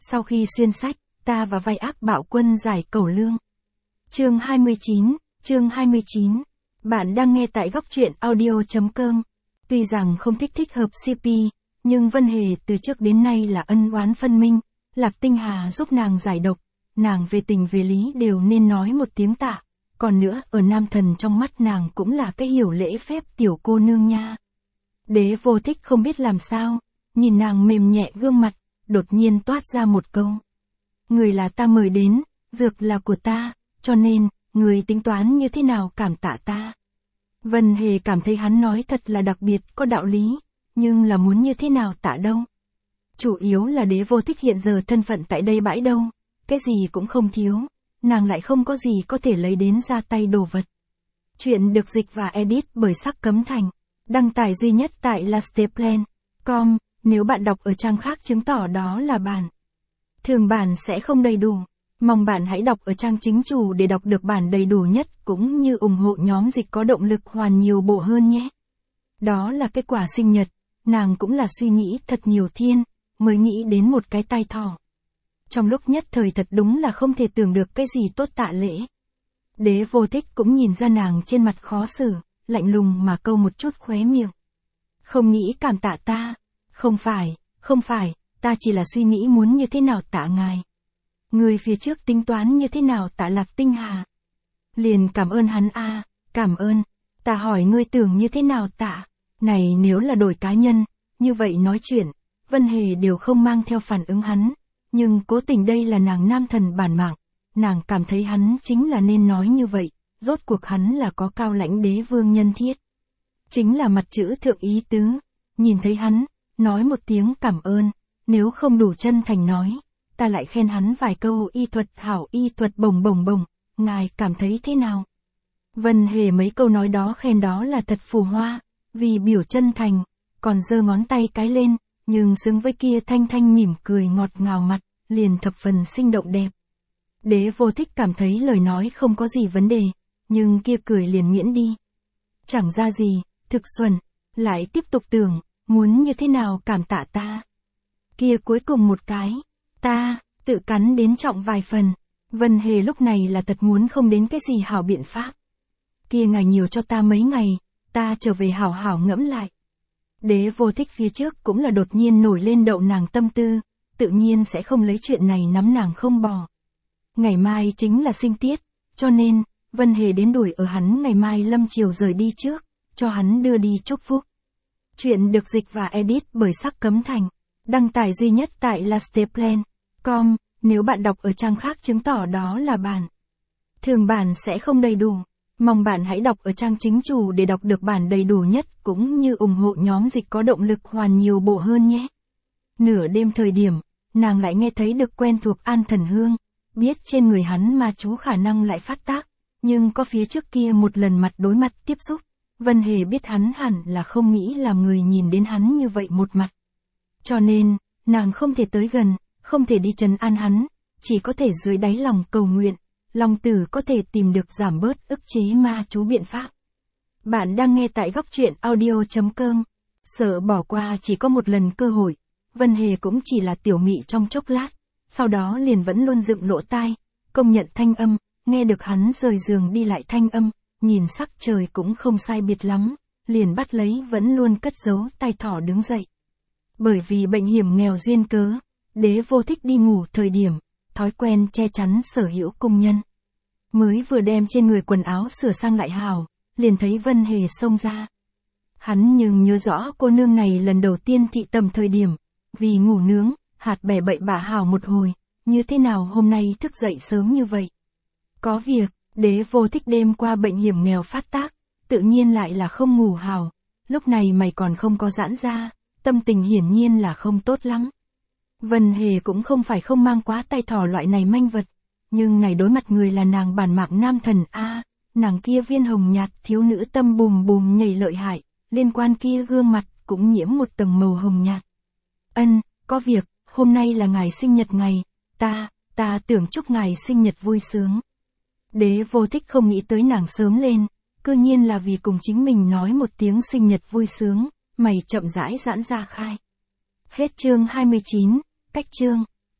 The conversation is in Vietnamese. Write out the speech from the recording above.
Sau khi xuyên sách, ta và vai ác bạo quân giải cẩu lương. Chương 29. Bạn đang nghe tại góc truyện audio.com. Tuy rằng không thích hợp CP, nhưng Vân Hề từ trước đến nay là ân oán phân minh, Lạc Tinh Hà giúp nàng giải độc, nàng về tình về lý đều nên nói một tiếng tạ. Còn nữa, ở nam thần trong mắt nàng cũng là cái hiểu lễ phép tiểu cô nương nha. Đế Vô Thích không biết làm sao, nhìn nàng mềm nhẹ gương mặt, đột nhiên toát ra một câu. Người là ta mời đến, dược là của ta, cho nên, người tính toán như thế nào cảm tạ ta. Vân Hề cảm thấy hắn nói thật là đặc biệt có đạo lý, nhưng là muốn như thế nào tạ đâu. Chủ yếu là Đế Vô Thích hiện giờ thân phận tại đây bãi đâu, cái gì cũng không thiếu, nàng lại không có gì có thể lấy đến ra tay đồ vật. Chuyện được dịch và edit bởi Sắc Cấm Thành, đăng tải duy nhất tại lasteplan.com, nếu bạn đọc ở trang khác chứng tỏ đó là bản thường bản sẽ không đầy đủ. Mong bạn hãy đọc ở trang chính chủ để đọc được bản đầy đủ nhất cũng như ủng hộ nhóm dịch có động lực hoàn nhiều bộ hơn nhé. Đó là kết quả sinh nhật, nàng cũng là suy nghĩ thật nhiều thiên, mới nghĩ đến một cái tai thỏ. Trong lúc nhất thời thật đúng là không thể tưởng được cái gì tốt tạ lễ. Đế Vô Thích cũng nhìn ra nàng trên mặt khó xử, lạnh lùng mà câu một chút khóe miệng. Không nghĩ cảm tạ ta, không phải, ta chỉ là suy nghĩ muốn như thế nào tạ ngài. Người phía trước tính toán như thế nào tạ Lạc Tinh Hà. Liền cảm ơn hắn a, cảm ơn, ta hỏi ngươi tưởng như thế nào tạ. Này nếu là đổi cá nhân, như vậy nói chuyện, Vân Hề đều không mang theo phản ứng hắn, nhưng cố tình đây là nàng nam thần bản mạng, nàng cảm thấy hắn chính là nên nói như vậy, rốt cuộc hắn là có cao lãnh đế vương nhân thiết. Chính là mặt chữ thượng ý tứ, nhìn thấy hắn, nói một tiếng cảm ơn, nếu không đủ chân thành nói, ta lại khen hắn vài câu y thuật hảo y thuật bồng, ngài cảm thấy thế nào? Vân Hề mấy câu nói đó khen đó là thật phù hoa, vì biểu chân thành, còn giơ ngón tay cái lên, nhưng xứng với kia thanh mỉm cười ngọt ngào mặt, liền thập phần sinh động đẹp. Đế Vô Thích cảm thấy lời nói không có gì vấn đề, nhưng kia cười liền miễn đi. Chẳng ra gì, thực xuẩn, lại tiếp tục tưởng, muốn như thế nào cảm tạ ta. Kia cuối cùng một cái, ta, tự cắn đến trọng vài phần. Vân Hề lúc này là thật muốn không đến cái gì hảo biện pháp. Kia ngài nhiều cho ta mấy ngày, ta trở về hảo ngẫm lại. Đế Vô Thích phía trước cũng là đột nhiên nổi lên đậu nàng tâm tư, tự nhiên sẽ không lấy chuyện này nắm nàng không bỏ. Ngày mai chính là sinh tiết, cho nên, Vân Hề đến đuổi ở hắn ngày mai lâm chiều rời đi trước, cho hắn đưa đi chúc phúc. Chuyện được dịch và edit bởi Sắc Cấm Thành, đăng tải duy nhất tại lasteplan.com, nếu bạn đọc ở trang khác chứng tỏ đó là bản thường bản sẽ không đầy đủ. Mong bạn hãy đọc ở trang chính chủ để đọc được bản đầy đủ nhất cũng như ủng hộ nhóm dịch có động lực hoàn nhiều bộ hơn nhé. Nửa đêm thời điểm, nàng lại nghe thấy được quen thuộc An Thần Hương, biết trên người hắn ma chú khả năng lại phát tác, nhưng có phía trước kia một lần mặt đối mặt tiếp xúc, Vân Hề biết hắn hẳn là không nghĩ làm người nhìn đến hắn như vậy một mặt. Cho nên, nàng không thể tới gần, không thể đi trấn an hắn, chỉ có thể dưới đáy lòng cầu nguyện, Long Tử có thể tìm được giảm bớt ức chế ma chú biện pháp. Bạn đang nghe tại góc truyện audio.com. Sợ bỏ qua chỉ có một lần cơ hội, Vân Hề cũng chỉ là tiểu mị trong chốc lát, sau đó liền vẫn luôn dựng lỗ tai, công nhận thanh âm, nghe được hắn rời giường đi lại thanh âm, nhìn sắc trời cũng không sai biệt lắm, liền bắt lấy vẫn luôn cất giấu tai thỏ đứng dậy. Bởi vì bệnh hiểm nghèo duyên cớ, Đế Vô Thích đi ngủ thời điểm, thói quen che chắn sở hữu cung nhân. Mới vừa đem trên người quần áo sửa sang lại hào, liền thấy Vân Hề xông ra. Hắn nhưng nhớ rõ cô nương này lần đầu tiên thị tầm thời điểm, vì ngủ nướng, hạt bẻ bậy bạ hào một hồi, như thế nào hôm nay thức dậy sớm như vậy. Có việc, Đế Vô Thích đêm qua bệnh hiểm nghèo phát tác, tự nhiên lại là không ngủ hào, lúc này mày còn không có giãn ra, tâm tình hiển nhiên là không tốt lắm. Vân Hề cũng không phải không mang quá tay thỏ loại này manh vật, nhưng này đối mặt người là nàng bản mạng nam thần a, nàng kia viên hồng nhạt thiếu nữ tâm bùm nhảy lợi hại, liên quan kia gương mặt cũng nhiễm một tầng màu hồng nhạt. Ân, có việc, hôm nay là ngày sinh nhật ngày, ta tưởng chúc ngài sinh nhật vui sướng. Đế Vô Thích không nghĩ tới nàng sớm lên, cư nhiên là vì cùng chính mình nói một tiếng sinh nhật vui sướng, mày chậm rãi giãn ra khai. Hết chương 29, cách chương.